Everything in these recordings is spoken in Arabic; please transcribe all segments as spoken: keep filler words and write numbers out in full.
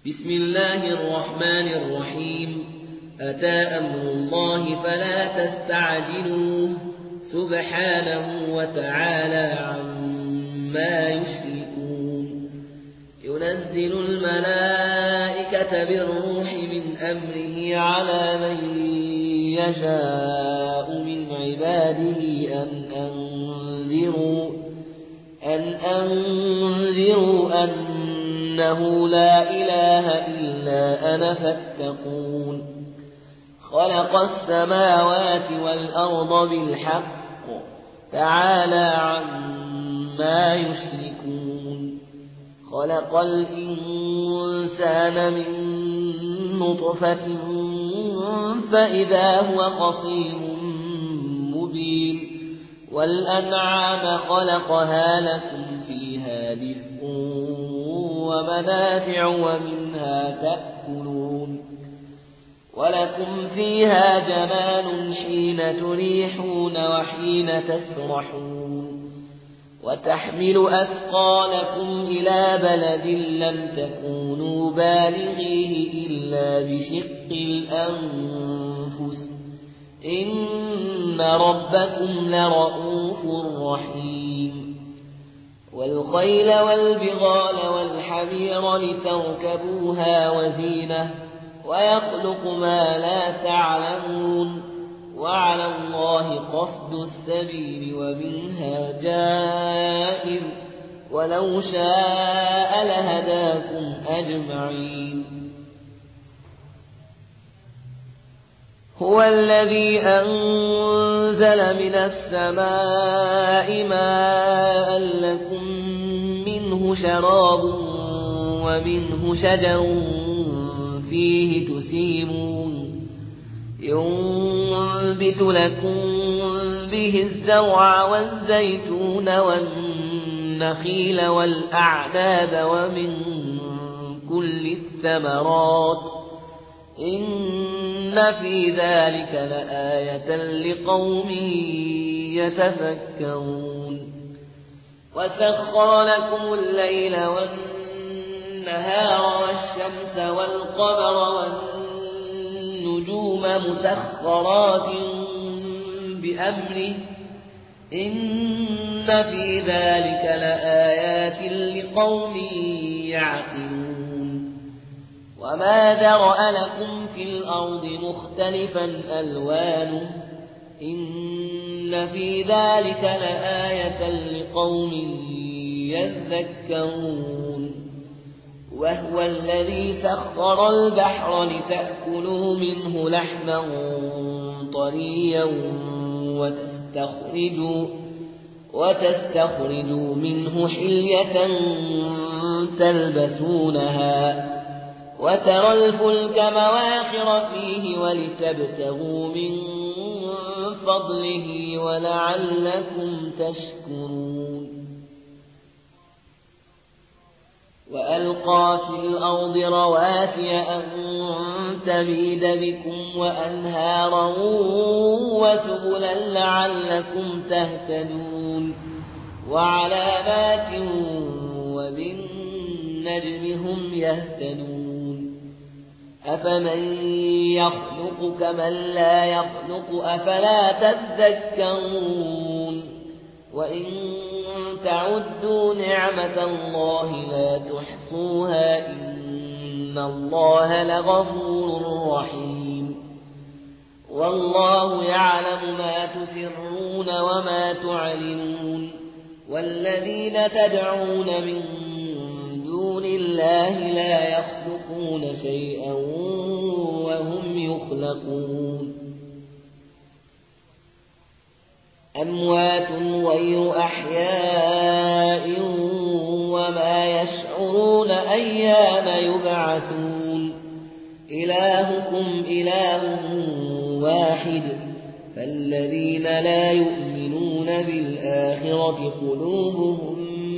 بسم الله الرحمن الرحيم أتى أمر الله فلا تستعجلوه سبحانه وتعالى عما يشركون ينزل الملائكة بالروح من أمره على من يشاء من عباده أن أنذروا أن أنذروا أنه لا إله إلا أنا فاتقون خلق السماوات والأرض بالحق تعالى عما يشركون خلق الإنسان من نطفة فإذا هو خصيم مبين والأنعام خلقها لكم فيها دفء ومنافع ومنها تأكلون ولكم فيها جمال حين تريحون وحين تسرحون وتحمل أثقالكم إلى بلد لم تكونوا بالغيه إلا بشق الأنفس إن ربكم لرؤوف رحيم والخيل والبغال والحمير لتركبوها وزينة ويخلق ما لا تعلمون وعلى الله قصد السبيل ومنها جائر ولو شاء لهداكم أجمعين هو الذي أنزل من السماء ماء لكم منه شراب ومنه شجر فيه تسيمون ينبت لكم به الزرع والزيتون والنخيل والأعناب ومن كل الثمرات إن في ذلك لآية لقوم يتفكرون وسخر لكم الليل والنهار والشمس والقمر والنجوم مسخرات بأمره إن في ذلك لآيات لقوم يعقلون وما ذرأ لكم في الأرض مختلفا ألوانه إن في ذلك لآية لقوم يذكرون وهو الذي سخر البحر لتأكلوا منه لحما طريا وتستخرجوا, وتستخرجوا منه حلية تلبسونها وترى الفلك مواخر فيه ولتبتغوا من فضله ولعلكم تشكرون وألقى في الأرض رواسي أن تميد بكم وأنهارا وسبلا لعلكم تهتدون وعلامات وبالنجم هم يهتدون أفمن يخلق كمن لا يخلق أفلا تذكرون وإن تعدوا نعمة الله لا تحصوها إن الله لغفور رحيم والله يعلم ما تسرون وما تعلنون والذين تدعون من دون الله لا يخلقون شيئا وهم يخلقون أموات غير أحياء وما يشعرون أيان يبعثون إلهكم إله واحد فالذين لا يؤمنون بالآخرة قلوبهم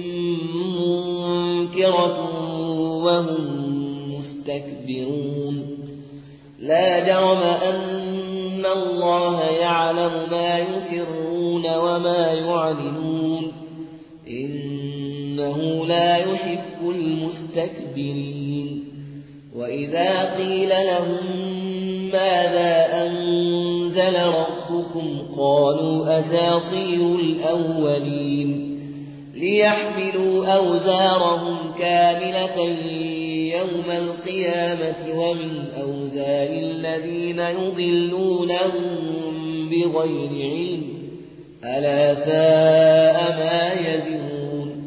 منكرة وهم مستكبرون لا جرم أن الله يعلم ما يسرون وما يعلنون إنه لا يحب المستكبرين وإذا قيل لهم ماذا أنزل ربكم قالوا أساطير الأولين ليحملوا أوزارهم كاملة يوم القيامة ومن أوزار الذين يضلونهم بغير علم ألا ساء ما يزرون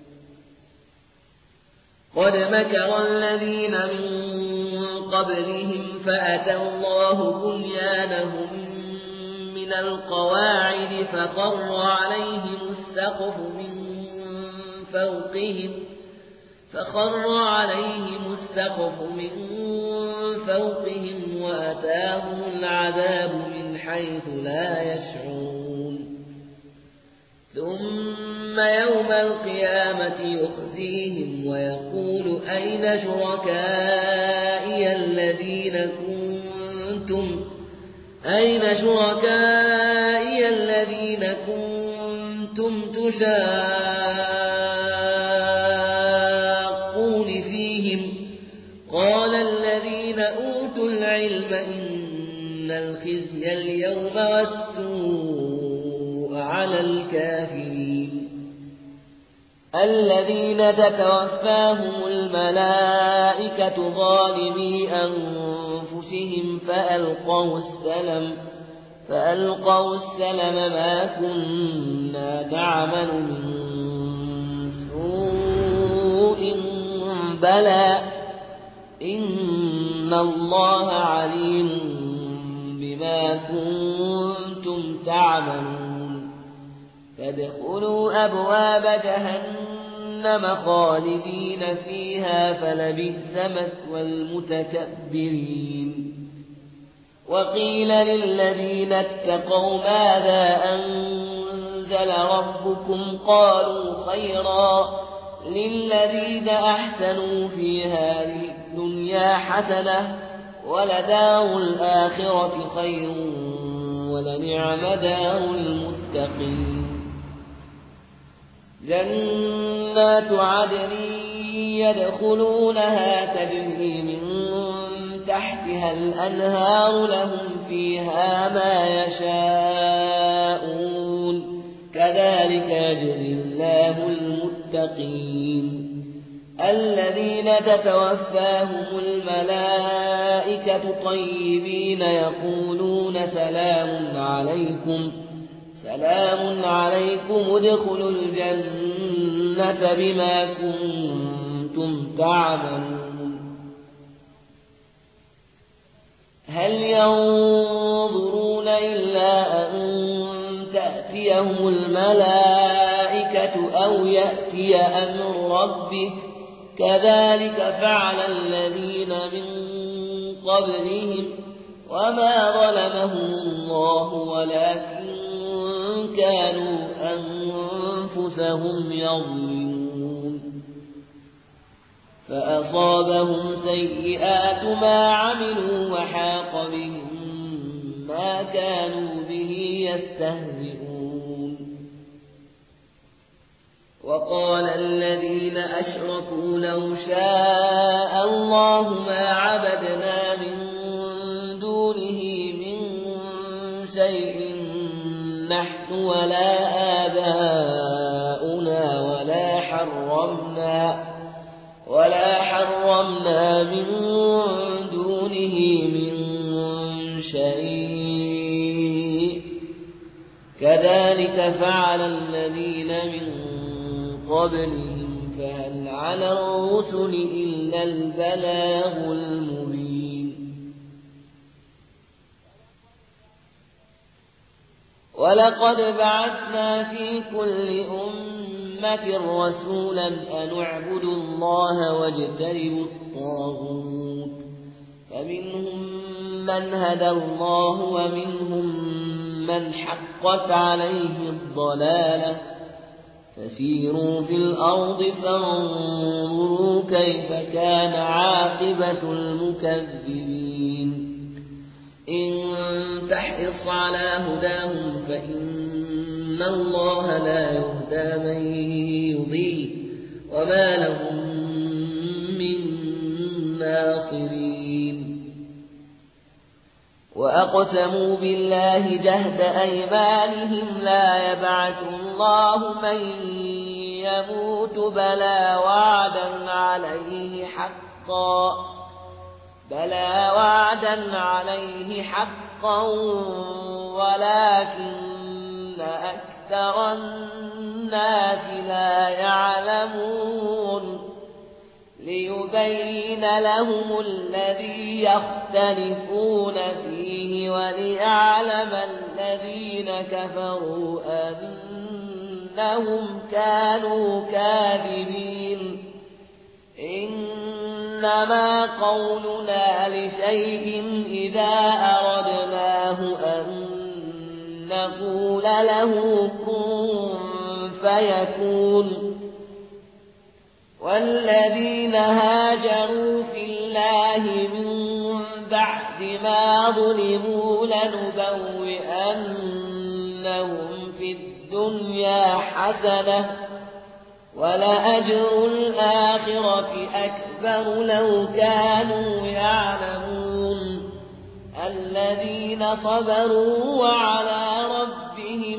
قد مكر الذين من قبلهم فأتى الله بنيانهم من القواعد فخر عليهم السقف من فوقهم فخر عليهم السقف من فوقهم وأتاهم العذاب من حيث لا يشعرون ثم يوم القيامة يخزيهم ويقول أين شركائي الذين كنتم أين شركائي الذين كنتم تشاقون فيهم قال الذين أوتوا العلم إن الخزي اليوم والسوء على الكافرين الذين تتوفاهم الملائكة ظالمي أنفسهم فألقوا السلم فألقوا السلم ما كنا نعمل من سوء بلى إن الله عليم بما كنتم تعملون فادخلوا أبواب جهنم خالدين فيها فلبئس مثوى المتكبرين وقيل للذين اتقوا ماذا أنزل ربكم قالوا خيرا للذين أحسنوا في هذه الدنيا حسنة ولدار الآخرة خير ولنعم دار المتقين جنات عدن يدخلونها تجري من تحتها الأنهار لهم فيها ما يشاءون كذلك يجزي الله المتقين الذين تتوفاهم الملائكة طيبين يقولون سلام عليكم سلام عليكم ادخلوا الجنة بما كنتم تعملون هل ينظرون إلا أن تأتيهم الملائكة أو يأتي أمر ربك كذلك فعل الذين من قبلهم وما ظلمهم الله ولكن كانوا أنفسهم يظلمون فأصابهم سيئات ما عملوا وحاق بهم ما كانوا به يستهزئون وقال الذين أشركوا لو شاء الله ما عبدنا من دونه من شيء نحن ولا آباؤنا ولا حرمنا ولا حرمنا من دونه من شيء كذلك فعل الذين من قبلهم فهل على الرسل إلا البلاغ المبين ولقد بعثنا في كل أمة رسولا أن اعبدوا الله واجتنبوا الطاغوت فمنهم من هدى الله ومنهم من حقت عليه الضلالة فسيروا في الأرض فانظروا كيف كان عاقبة المكذبين إن تحرص على هداهم فإن الله لا يهدى من يضل وما لهم من ناصرين الخاسرين. وأقسموا بالله جهد أيمانهم لا يبعث الله من يموت بلى وعدا عليه حقا بلى وعدا عليه حقا ولكن أكثر الناس لا يعلمون ليبين لهم الذي يختلفون فيه وليعلم الذين كفروا أنهم كانوا كاذبين. إنما قولنا لشيء إذا أردناه أن نقول له كن فيكون. والذين هاجروا في الله من بعد ما ظلموا لنبوئنهم في الدنيا حسنة ولأجر الآخرة أكبر لو كانوا يعلمون. الذين صبروا وعلى ربهم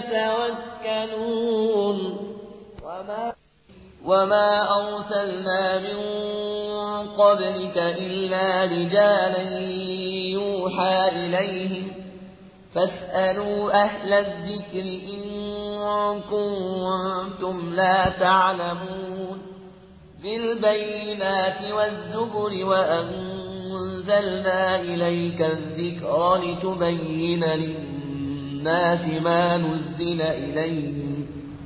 يتوكلون. وما وما أرسلنا من قبلك إلا رجالا يوحى إليهم فاسألوا أهل الذكر إن كنتم لا تعلمون. بالبينات والزبر وأنزلنا إليك الذكر لتبين للناس ما نزل إليهم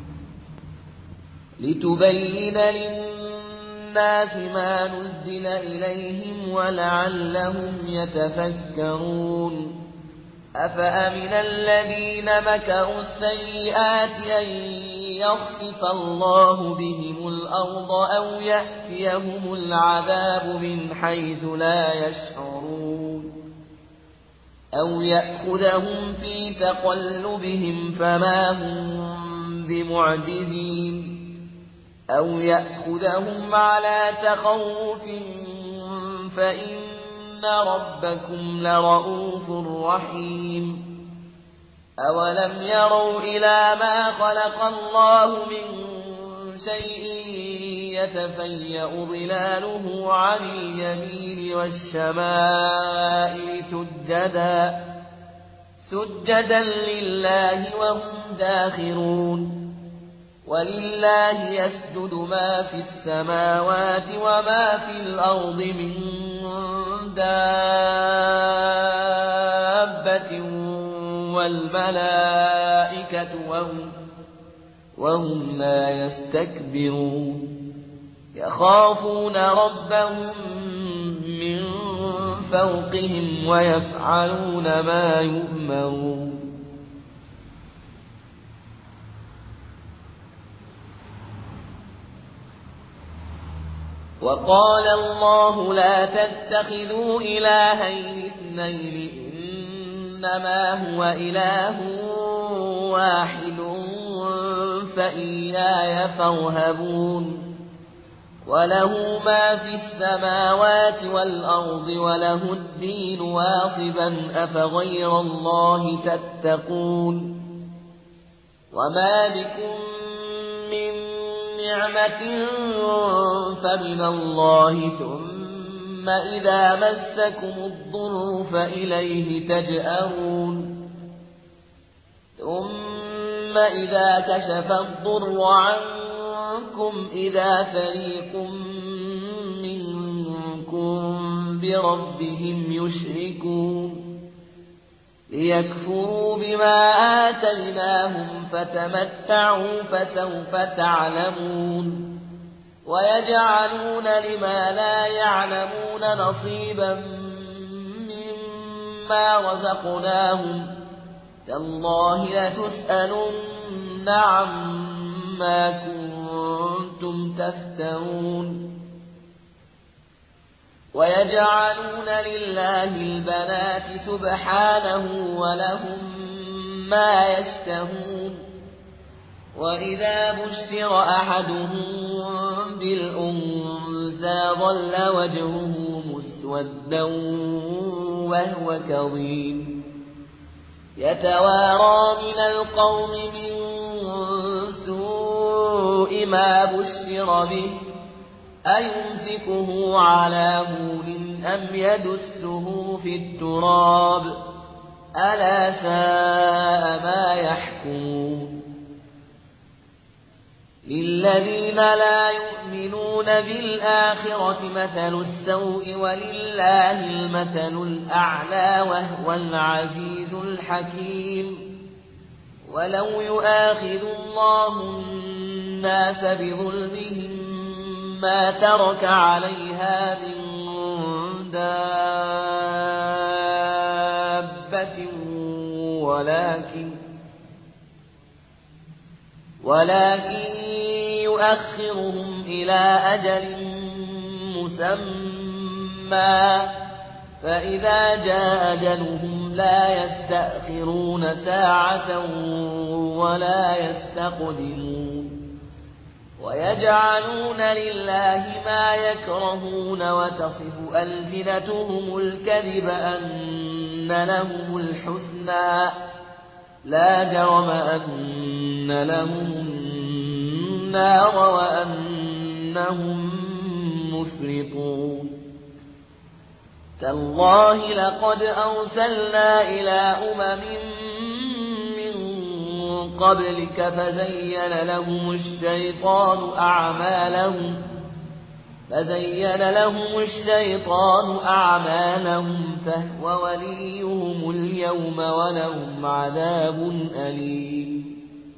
لتبين للناس ما نزل إليهم ولعلهم يتفكرون. أفأمن الذين مكروا السيئات أن يخسف الله بهم الأرض أو يأتيهم العذاب من حيث لا يشعرون أو يأخذهم في تقلبهم فما هم بمعجزين أو يأخذهم على تخوف فإن ربكم لرؤوف رحيم. أولم يروا إلى ما خلق الله من شيء يتفيأ ظلاله عن اليمين والشمائل سجدا سجدا لله وهم داخرون. ولله يسجد ما في السماوات وما في الأرض من دابة والملائكة وهم, وهم لا يستكبرون. يخافون ربهم من فوقهم ويفعلون ما يؤمرون. وقال الله لا تتخذوا إلهين اثنين إنما هو إله واحد فإياي فارهبون. وله ما في السماوات والأرض وله الدين واصبا أفغير الله تتقون. وما بكم من نعمة فمن الله ثم إذا مسكم الضر فإليه تجأرون. ثم إذا كشف الضر عنكم إذا فريق منكم بربهم يشركون. ليكفروا بما آتيناهم فتمتعوا فسوف تعلمون. ويجعلون لما لا يعلمون نصيبا مما رزقناهم تالله لتسألن عما كنتم تفترون. ويجعلون لله البنات سبحانه ولهم ما يشتهون. وإذا بشر أحدهم بالأنثى ظل وجهه مسودا مسودا وهو كظيم يتوارى من القوم من سوء ما بشر به أيمسكه على هون أم يدسه في التراب ألا ساء ما يحكمون للذين لا يؤمنون بالآخرة مثل السوء ولله المثل الأعلى وهو العزيز الحكيم ولو يؤاخذ الله الناس بظلمهم ما ترك عليها من دابة ولكن ولكن يؤخرهم إلى أجل مسمى فإذا جاء أجلهم لا يستأخرون ساعة ولا يستقدمون ويجعلون لله ما يكرهون وتصف ألسنتهم الكذب أن لهم الحسنى لا جرم أن لهم النار وأنهم مفرطون تالله لقد أرسلنا إلى أمم قبلك فزين لهم الشيطان أعمالهم فزين لهم الشيطان أعمالهم فهو وليهم اليوم ولهم عذاب أليم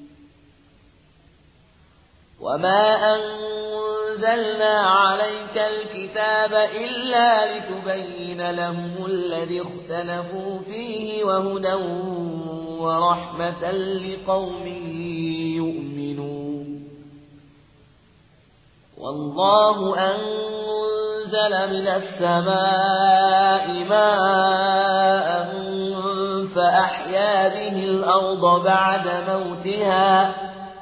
وما أنزلنا عليك الكتاب إلا لتبين لهم الذي اختلفوا فيه وهدى ورحمة لقوم يؤمنون والله أنزل من السماء ماء فأحيا به الأرض بعد موتها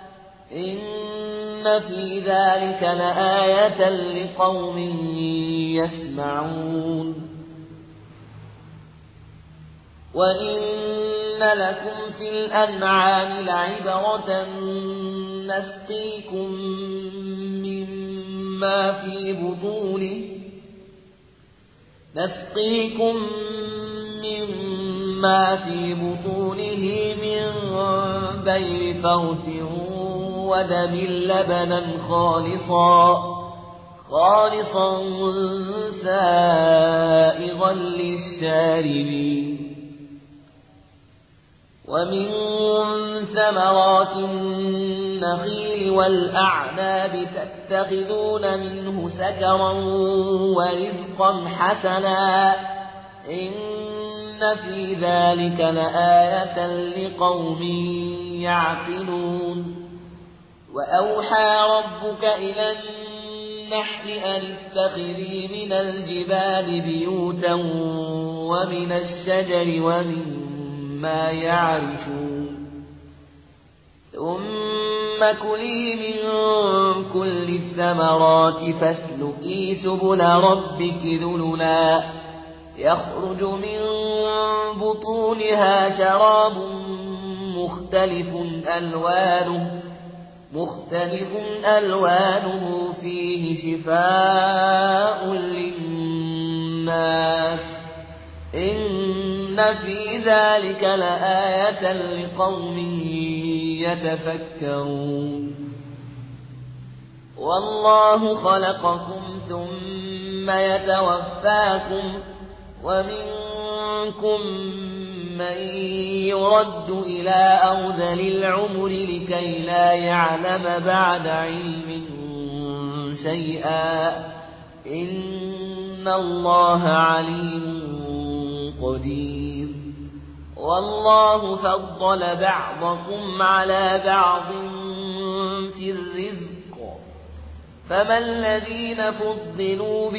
إن في ذلك لآية لقوم يسمعون وإن لكم في الأنعام لعبرة نسقيكم مما في بطونه نسقيكم مما في بطونه من بين فرث ودم لبنا خالصا خالصا سائغا للشاربين ومن ثمرات النخيل والأعناب تتخذون منه سكرا ورزقا حسنا إن في ذلك لآية لقوم يعقلون وأوحى ربك إلى النحل أن اتخذي من الجبال بيوتا ومن الشجر ومن ما يعرشون ثم كلي من كل الثمرات فاسلكي سبل ربك ذللا يخرج من بطونها شراب مختلف ألوانه مختلف ألوانه فيه شفاء للناس إن في ذلك لآية لقوم يتفكرون والله خلقكم ثم يتوفاكم ومنكم من يرد إلى أرذل العمر لكي لا يعلم بعد علم شيئا إن الله عليم قدير والله فضل بعضكم على بعض في الرزق فما الذين فضلوا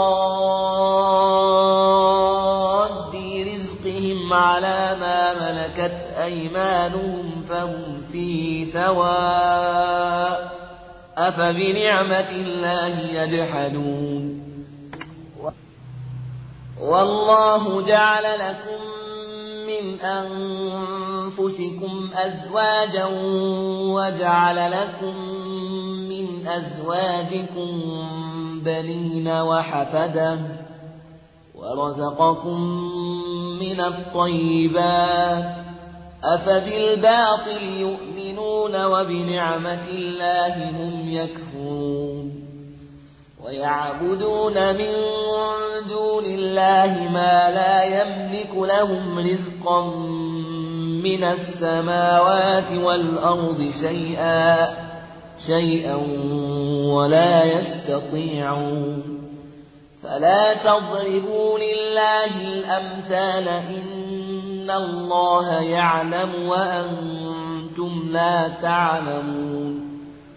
براد رزقهم على ما ملكت أيمانهم فهم فيه سواء أفبنعمة الله يجحدون والله جعل لكم من أنفسكم أزواجا وجعل لكم من أزواجكم بنين وحفدة ورزقكم من الطيبات أفبالباطل يؤمنون وبنعمة الله هم يكفرون ويعبدون من دون الله ما لا يملك لهم رزقا من السماوات والأرض شيئا شيئا ولا يستطيعون فلا تضربوا لله الأمثال إن الله يعلم وأنتم لا تعلمون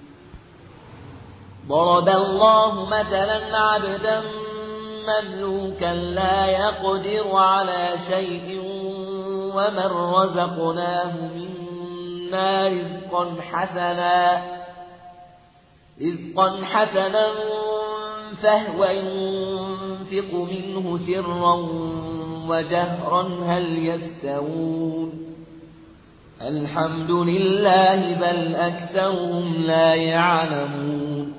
ضرب الله مثلا عبدا مملوكا لا يقدر على شيء ومن رزقناه منا رزقا حسنا رزقا حسنا فهو ينفق منه سرا وجهرا هل يستوون الحمد لله بل أكثرهم لا يعلمون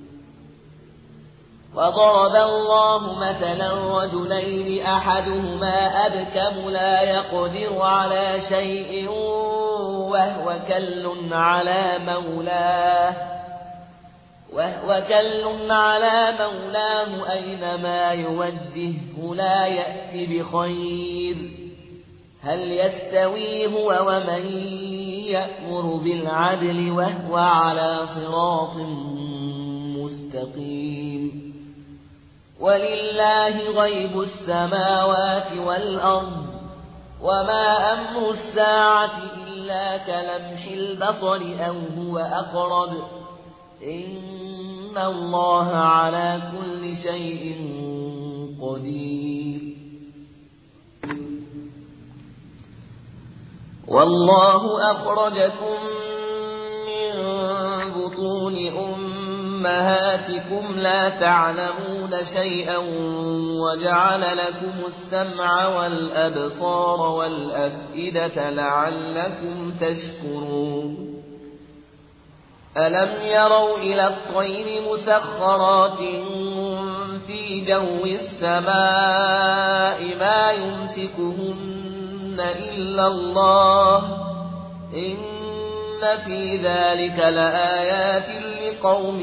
وضرب الله مثلا رجلين أحدهما أبكم لا يقدر على شيء وهو كل على مولاه وهو كل على مولاه أينما يوجهه لا يأتي بخير هل يستوي هو ومن يأمر بالعدل وهو على صراط مستقيم ولله غيب السماوات والأرض وما أمر الساعة إلا كلمح البصر أو هو أقرب إن الله على كل شيء قدير والله أخرجكم من بطون أمهاتكم لا تعلمون شيئا وجعل لكم السمع والأبصار والأفئدة لعلكم تشكرون ألم يروا إلى الطير مسخرات في جو السماء ما يمسكهن إلا الله إن في ذلك لآيات لقوم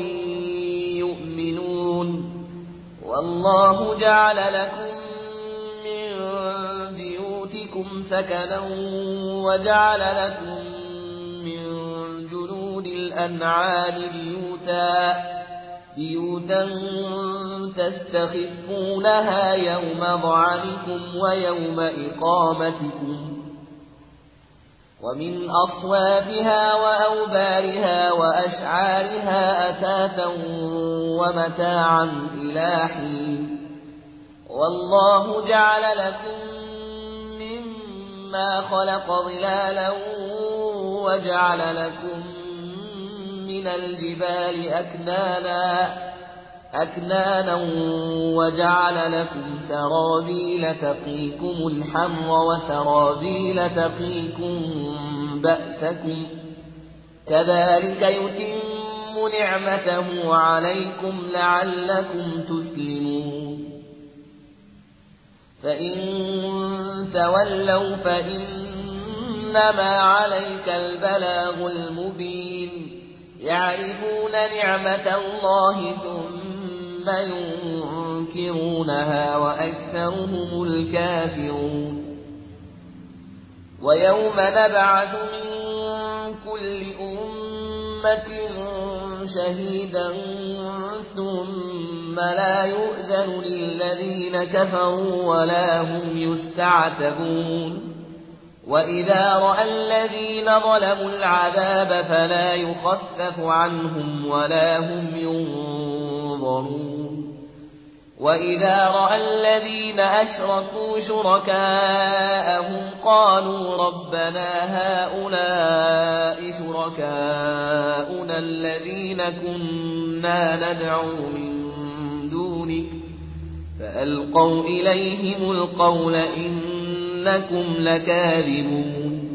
يؤمنون والله جعل لكم من بيوتكم سكنا وجعل لكم من جلود الأنعام بيوتا بيوتا تستخفونها يوم ضعنكم ويوم إقامتكم ومن أصوافها وأوبارها وأشعارها أثاثا ومتاعا إلى حين والله جعل لكم مما خلق ظلالا وجعل لكم من الجبال أكنانا أكنانا وجعل لكم سرابيل تقيكم الحر وسرابيل تقيكم بأسكم كذلك يتم نعمته عليكم لعلكم تسلمون فإن تولوا فإنما عليك البلاغ المبين يعرفون نعمة الله ثم ينكرونها وأكثرهم الكافرون ويوم نبعث من كل أمة شهيدا ثم لا يؤذن للذين كفروا ولا هم يستعتبون وإذا رأى الذين ظلموا العذاب فلا يخفف عنهم ولا هم ينظرون وإذا رأى الذين أشركوا شركاءهم قالوا ربنا هؤلاء شركاؤنا الذين كنا ندعو من دونك فألقوا إليهم القول إنكم لكاذبون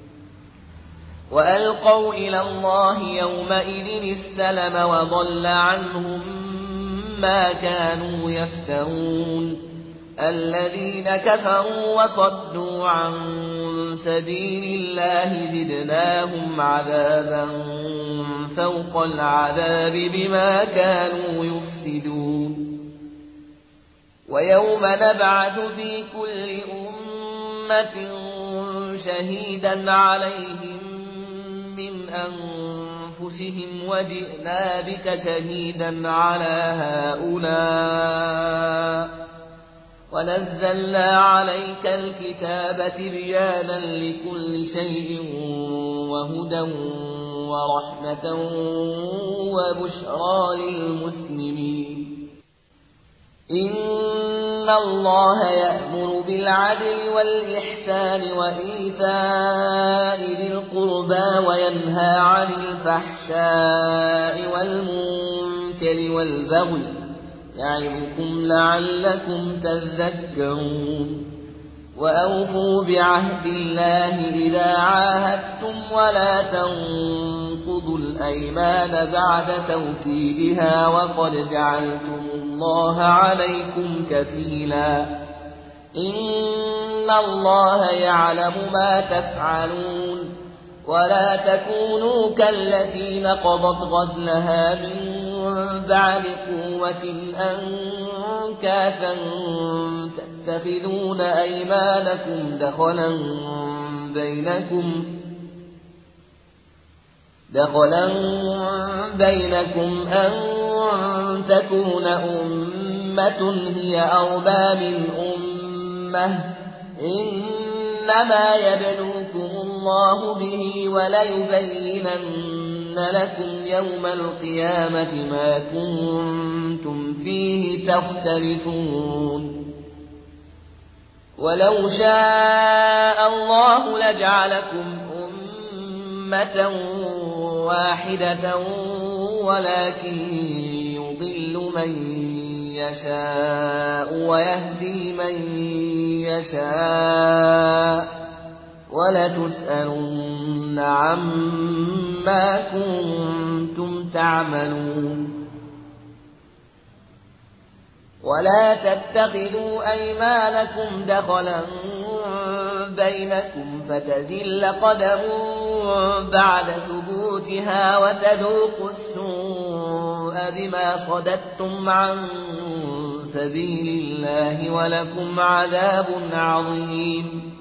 وألقوا إلى الله يومئذ السلم وضل عنهم ما كانوا يفترون الذين كفروا وصدوا عن سبيل الله زدناهم عذابا فوق العذاب بما كانوا يفسدون ويوم نبعث في كل أمة شهيدا عليهم من أنفسهم وجئنا بك شهيدا على هؤلاء ونزلنا عليك الكتاب تبيانا لكل شيء وهدى ورحمة وبشرى للمسلمين إن الله يأمر بالعدل والإحسان وإيتاء ذي القربى وينهى عن الفحشاء والمنكر والبغي يعظكم لعلكم تذكرون وأوفوا بعهد الله إذا عاهدتم ولا تنقضوا الأيمان بعد توكيدها وقد جعلتم الله عليكم كفيلا إن الله يعلم ما تفعلون ولا تكونوا كالتي نقضت غزلها من بعد قوة أنكاثا تتخذون أيمانكم دخلا بينكم دخلا بينكم أن تكون أمة هي أربى من أمة إنما يبلوكم الله به وليبينن لكم يوم القيامة ما كنتم فيه تختلفون ولو شاء الله لجعلكم أمة واحدة ولكن يضل من يشاء ويهدي من يشاء ولتسألن عما كنتم تعملون ولا تتخذوا أيمانكم دخلا بينكم فتزل قدم بعد ثبوتها وتذوقوا السوء بما صددتم عن سبيل الله ولكم عذاب عظيم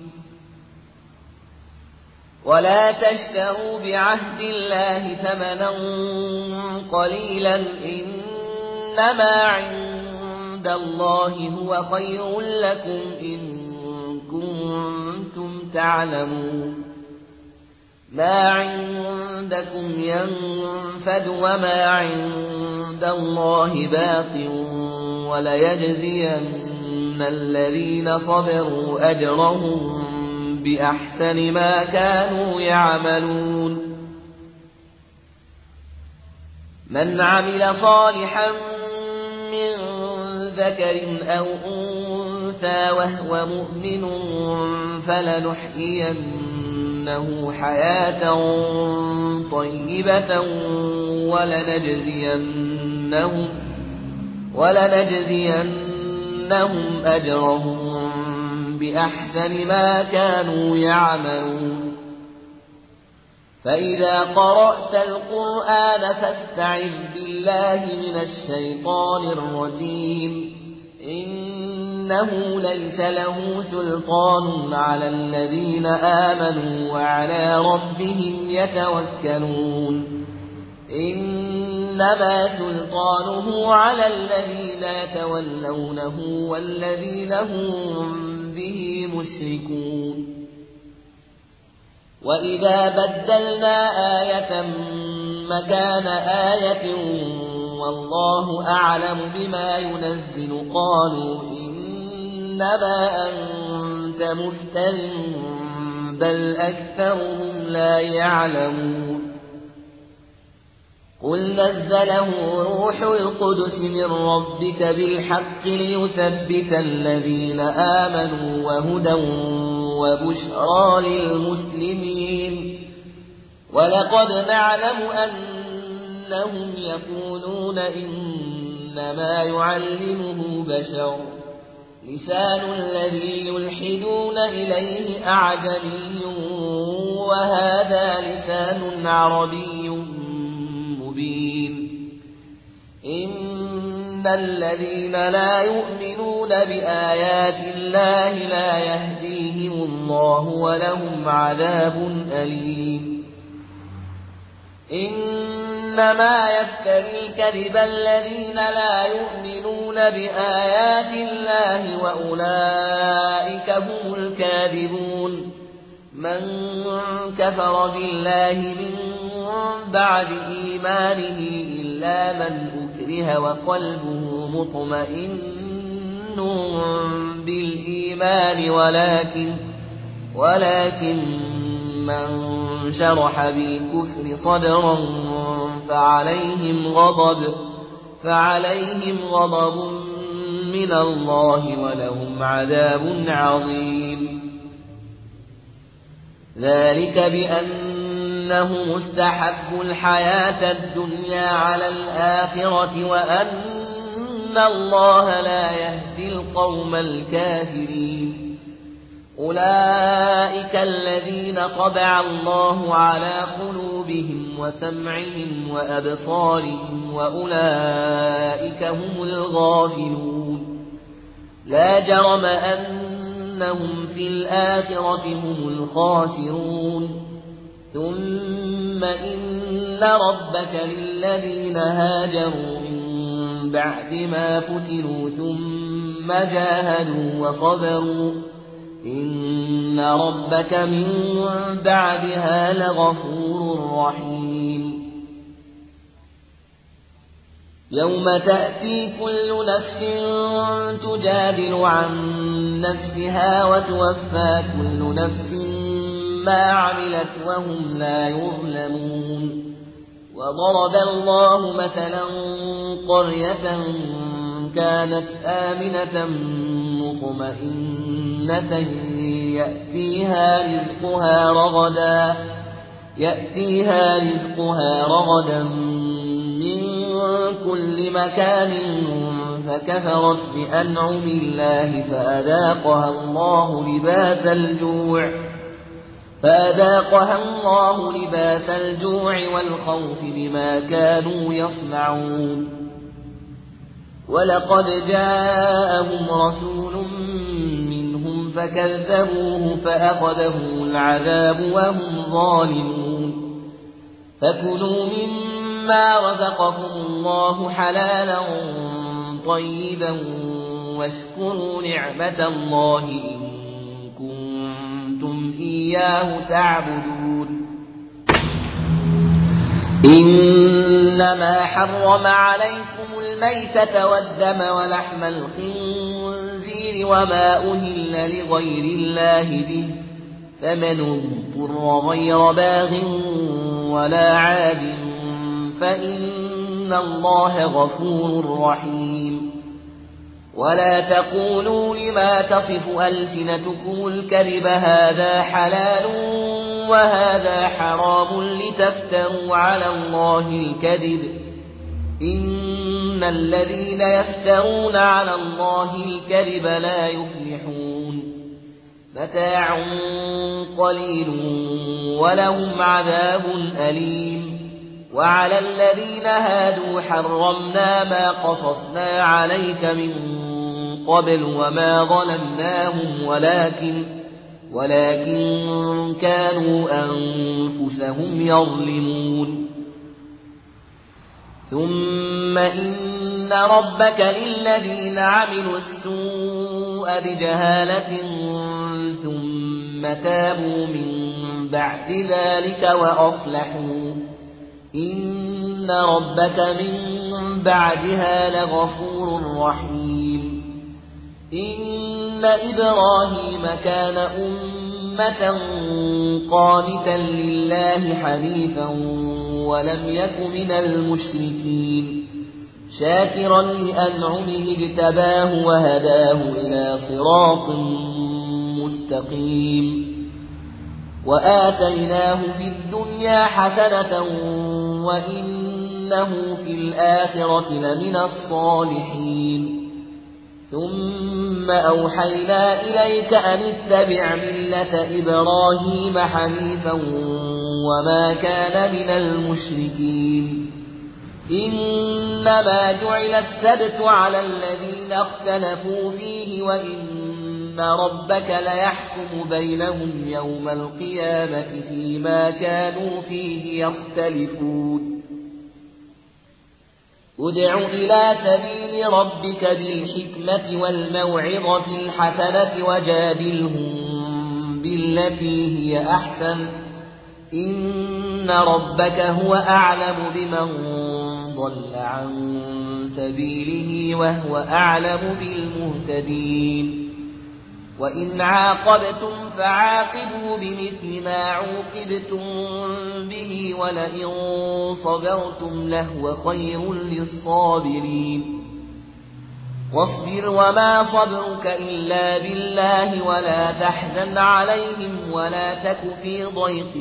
ولا تشتروا بعهد الله ثمنا قليلا إنما عند الله هو خير لكم إن كنتم تعلمون ما عندكم ينفد وما عند الله باق وليجزين الذين صبروا أجرهم بأحسن ما كانوا يعملون من عمل صالحا من ذكر أو أنثى وهو مؤمن فلنحيينه حياة طيبة ولنجزينهم, ولنجزينهم أجرهم بأحسن ما كانوا يعملون فإذا قرأت القرآن فاستعذ بالله من الشيطان الرجيم إنه ليس له سلطان على الذين آمنوا وعلى ربهم يتوكلون إنما سلطانه على الذين يتولونه والذين هم به مشركون وإذا بدلنا آية مكان آية والله أعلم بما ينزل قالوا إنما أنت مفتر بل أكثرهم لا يعلمون قل نزله روح القدس من ربك بالحق ليثبت الذين آمنوا وهدى وبشرى للمسلمين ولقد نعلم أنهم يقولون إنما يعلمه بشر لسان الذي يلحدون إليه أعجمي وهذا لسان عربي مبين إن الذين لا يؤمنون بآيات الله لا يهديهم الله ولهم عذاب أليم إنما يفتري الكذب الذين لا يؤمنون بآيات الله وأولئك هم الكاذبون من كفر بالله من بعد إيمانه إلا من أكره وقلبه مطمئن بالإيمان ولكن ولكن من شرح بالكفر صدرا فعليهم غضب فعليهم غضب من الله ولهم عذاب عظيم ذلك بأنه مستحب الحياة الدنيا على الآخرة وأن الله لا يهدي القوم الكافرين أولئك الذين طبع الله على قلوبهم وسمعهم وأبصارهم وأولئك هم الغافلون لا جرم أنهم في الآخرة هم الخاسرون ثم إن ربك للذين هاجروا من بعد ما فتنوا ثم جاهدوا وصبروا إن ربك من بعدها لغفور رحيم يوم تأتي كل نفس تجادل عن نفسها وتوفى كل نفس ما عملت وهم لا يظلمون وضرب الله مثلا قرية كانت آمنة مطمئنة يأتيها رزقها رغدا يأتيها رزقها رغدا من كل مكان فكفرت بأنعم الله فأذاقها الله لباس الجوع فأذاقها الله لباس الجوع والخوف بما كانوا يصنعون ولقد جاءهم رسول منهم فكذبوه فأخذهم العذاب وهم ظالمون فكلوا مما رزقكم الله حلالا طيبا واشكروا نعمة الله إن كنتم إياه تعبدون إنما حرم عليكم الميتة والدم ولحم الخنزير وما أهل لغير الله به فمن اضطر غير باغ ولا عاد فإن الله غفور رحيم ولا تقولوا لما تصف ألسنتكم الكذب هذا حلال وهذا حرام لتفتروا على الله الكذب إن الذين يفترون على الله الكذب لا يفلحون متاع قليل ولهم عذاب أليم وعلى الذين هادوا حرمنا ما قصصنا عليك من قبل وما ظلمناهم ولكن ولكن كانوا أنفسهم يظلمون ثم إن ربك للذين عملوا السوء بجهالة ثم تابوا من بعد ذلك وأصلحوا إن ربك من بعدها لغفور رحيم إن إبراهيم كان أمة قانتا لله حنيفا ولم يك من المشركين شاكرا لأنعمه اجتباه وهداه إلى صراط مستقيم وآتيناه في الدنيا حسنة وإنه في الآخرة لمن الصالحين ثم أوحينا إليك أن اتبع ملة إبراهيم حنيفا وما كان من المشركين إنما جعل السبت على الذين اختلفوا فيه وإن ربك ليحكم بينهم يوم القيامة فيما كانوا فيه يختلفون ادع إلى سبيل ربك بالحكمة والموعظة الحسنة وجادلهم بالتي هي أحسن إن ربك هو أعلم بمن ضل عن سبيله وهو أعلم بالمهتدين وإن عاقبتم فعاقبوا بمثل ما عوقبتم به ولئن صبرتم لهو خير للصابرين واصبر وما صبرك إلا بالله ولا تحزن عليهم ولا تك في ضيق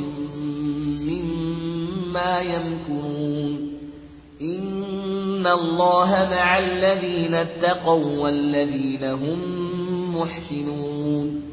مما يمكرون إن الله مع الذين اتقوا والذين هم محسنون